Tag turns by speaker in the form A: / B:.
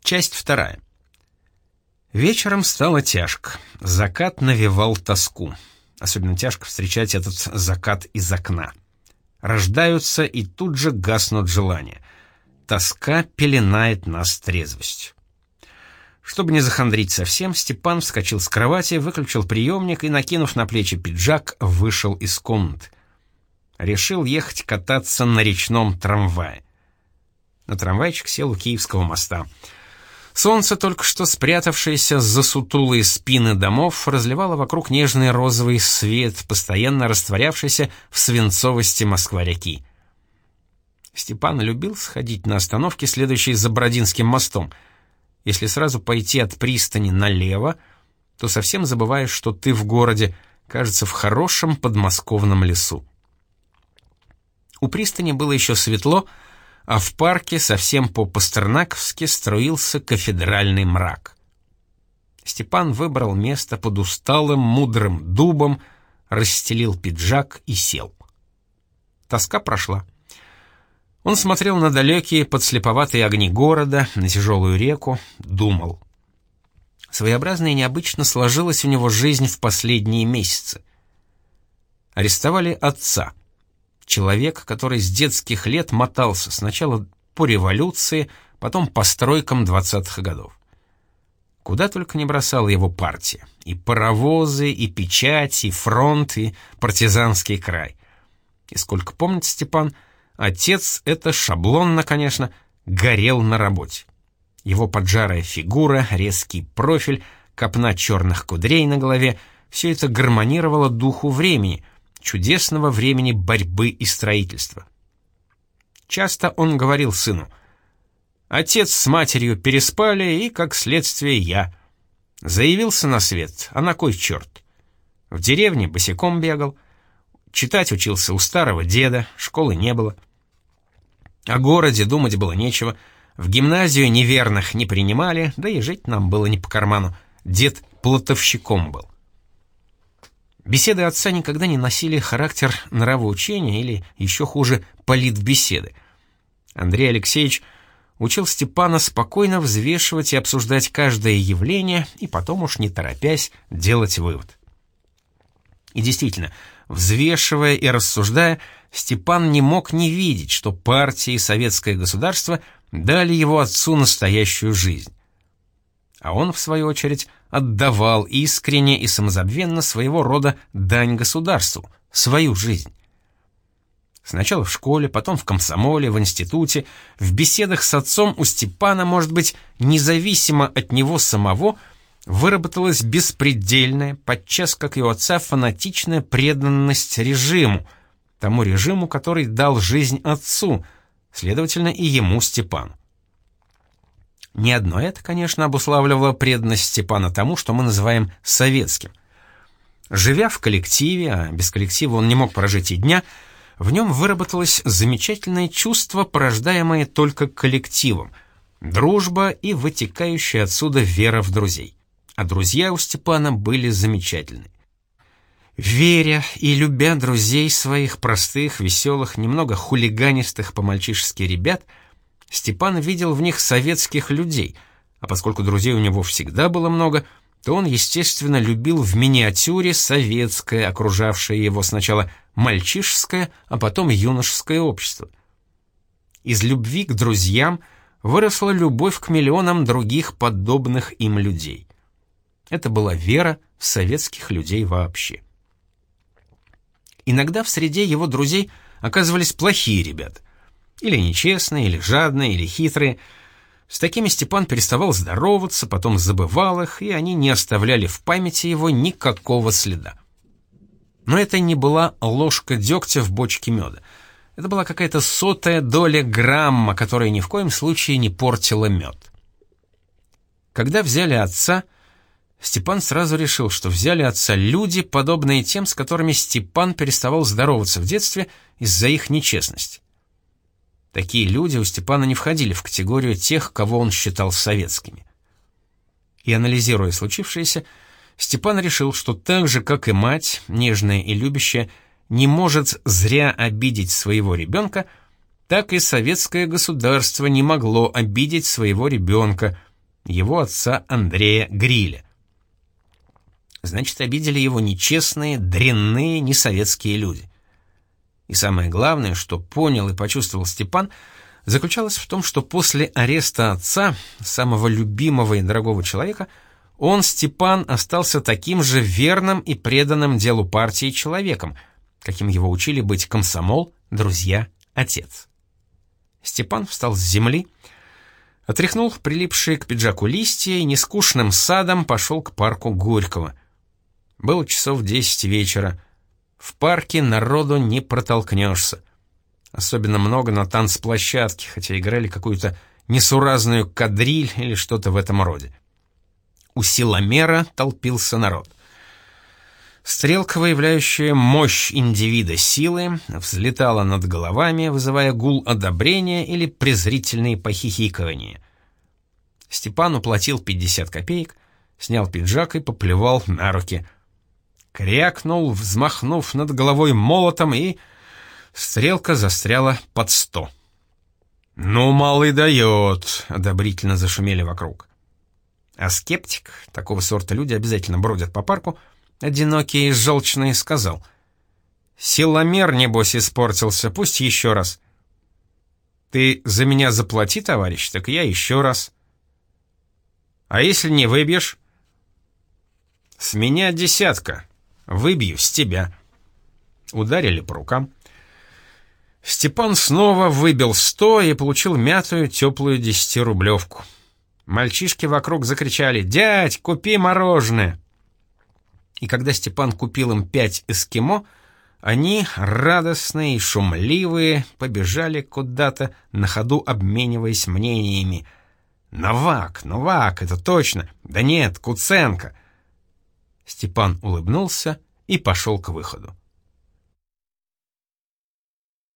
A: Часть вторая. Вечером стало тяжко. Закат навевал тоску. Особенно тяжко встречать этот закат из окна. Рождаются и тут же гаснут желания. Тоска пеленает нас трезвостью. Чтобы не захандрить совсем, Степан вскочил с кровати, выключил приемник и, накинув на плечи пиджак, вышел из комнаты. Решил ехать кататься на речном трамвае. На трамвайчик сел у Киевского моста. Солнце, только что спрятавшееся за сутулые спины домов, разливало вокруг нежный розовый свет, постоянно растворявшийся в свинцовости Москва-реки. Степан любил сходить на остановке, следующей за Бородинским мостом. Если сразу пойти от пристани налево, то совсем забываешь, что ты в городе, кажется, в хорошем подмосковном лесу. У пристани было еще светло, а в парке совсем по-пастернаковски струился кафедральный мрак. Степан выбрал место под усталым мудрым дубом, расстелил пиджак и сел. Тоска прошла. Он смотрел на далекие подслеповатые огни города, на тяжелую реку, думал. Своеобразно и необычно сложилась у него жизнь в последние месяцы. Арестовали отца. Человек, который с детских лет мотался сначала по революции, потом по стройкам 20-х годов. Куда только не бросала его партия. И паровозы, и печать, и фронт, и партизанский край. И сколько помнит Степан, отец, это шаблонно, конечно, горел на работе. Его поджарая фигура, резкий профиль, копна черных кудрей на голове — все это гармонировало духу времени, чудесного времени борьбы и строительства. Часто он говорил сыну: «Отец с матерью переспали, и, как следствие, я. Заявился на свет, а на кой черт? В деревне босиком бегал, читать учился у старого деда, школы не было. О городе думать было нечего, в гимназию неверных не принимали, да и жить нам было не по карману, дед плотовщиком был». Беседы отца никогда не носили характер нравоучения или, еще хуже, политбеседы. Андрей Алексеевич учил Степана спокойно взвешивать и обсуждать каждое явление, и потом уж не торопясь делать вывод. И действительно, взвешивая и рассуждая, Степан не мог не видеть, что партия и советское государство дали его отцу настоящую жизнь. А он, в свою очередь, отдавал искренне и самозабвенно своего рода дань государству, свою жизнь. Сначала в школе, потом в комсомоле, в институте, в беседах с отцом у Степана, может быть, независимо от него самого, выработалась беспредельная, подчас, как и у отца, фанатичная преданность режиму, тому режиму, который дал жизнь отцу, следовательно, и ему, Степану. Не одно это, конечно, обуславливало преданность Степана тому, что мы называем советским. Живя в коллективе, а без коллектива он не мог прожить и дня, в нем выработалось замечательное чувство, порождаемое только коллективом, дружба и вытекающая отсюда вера в друзей. А друзья у Степана были замечательны. Веря и любя друзей своих, простых, веселых, немного хулиганистых по-мальчишески ребят, Степан видел в них советских людей, а поскольку друзей у него всегда было много, то он, естественно, любил в миниатюре советское, окружавшее его сначала мальчишеское, а потом юношеское общество. Из любви к друзьям выросла любовь к миллионам других подобных им людей. Это была вера в советских людей вообще. Иногда в среде его друзей оказывались плохие ребята. Или нечестные, или жадные, или хитрые. С такими Степан переставал здороваться, потом забывал их, и они не оставляли в памяти его никакого следа. Но это не была ложка дегтя в бочке меда. Это была какая-то 100-я доля грамма, которая ни в коем случае не портила мед. Когда взяли отца, Степан сразу решил, что взяли отца люди, подобные тем, с которыми Степан переставал здороваться в детстве из-за их нечестности. Такие люди у Степана не входили в категорию тех, кого он считал советскими. И анализируя случившееся, Степан решил, что так же, как и мать, нежная и любящая, не может зря обидеть своего ребенка, так и советское государство не могло обидеть своего ребенка, его отца Андрея Гриля. Значит, обидели его нечестные, дрянные, несоветские люди. И самое главное, что понял и почувствовал Степан, заключалось в том, что после ареста отца, самого любимого и дорогого человека, он, Степан, остался таким же верным и преданным делу партии человеком, каким его учили быть комсомол, друзья, отец. Степан встал с земли, отряхнул прилипшие к пиджаку листья и нескучным садом пошел к парку Горького. Было часов 10 вечера. В парке народу не протолкнешься. Особенно много на танцплощадке, хотя играли какую-то несуразную кадриль или что-то в этом роде. У силомера толпился народ. Стрелка, выявляющая мощь индивида силы, взлетала над головами, вызывая гул одобрения или презрительные похихикывания. Степан уплатил 50 копеек, снял пиджак и поплевал на руки. Крякнул, взмахнув над головой молотом, и стрелка застряла под 100. «Ну, малый дает!» — одобрительно зашумели вокруг. А скептик, такого сорта люди обязательно бродят по парку, одинокий и желчный, сказал: «Силомер, небось, испортился, пусть еще раз». «Ты за меня заплати, товарищ, так я еще раз». «А если не выбьешь?» «С меня 10, выбью с тебя». Ударили по рукам. Степан снова выбил 100 и получил мятую теплую 10-рублевку. Мальчишки вокруг закричали: «Дядь, купи мороженое!» И когда Степан купил им 5 эскимо, они, радостные и шумливые, побежали куда-то, на ходу обмениваясь мнениями. «Новак, Новак, это точно! Да нет, Куценко!» Степан улыбнулся и пошел к выходу.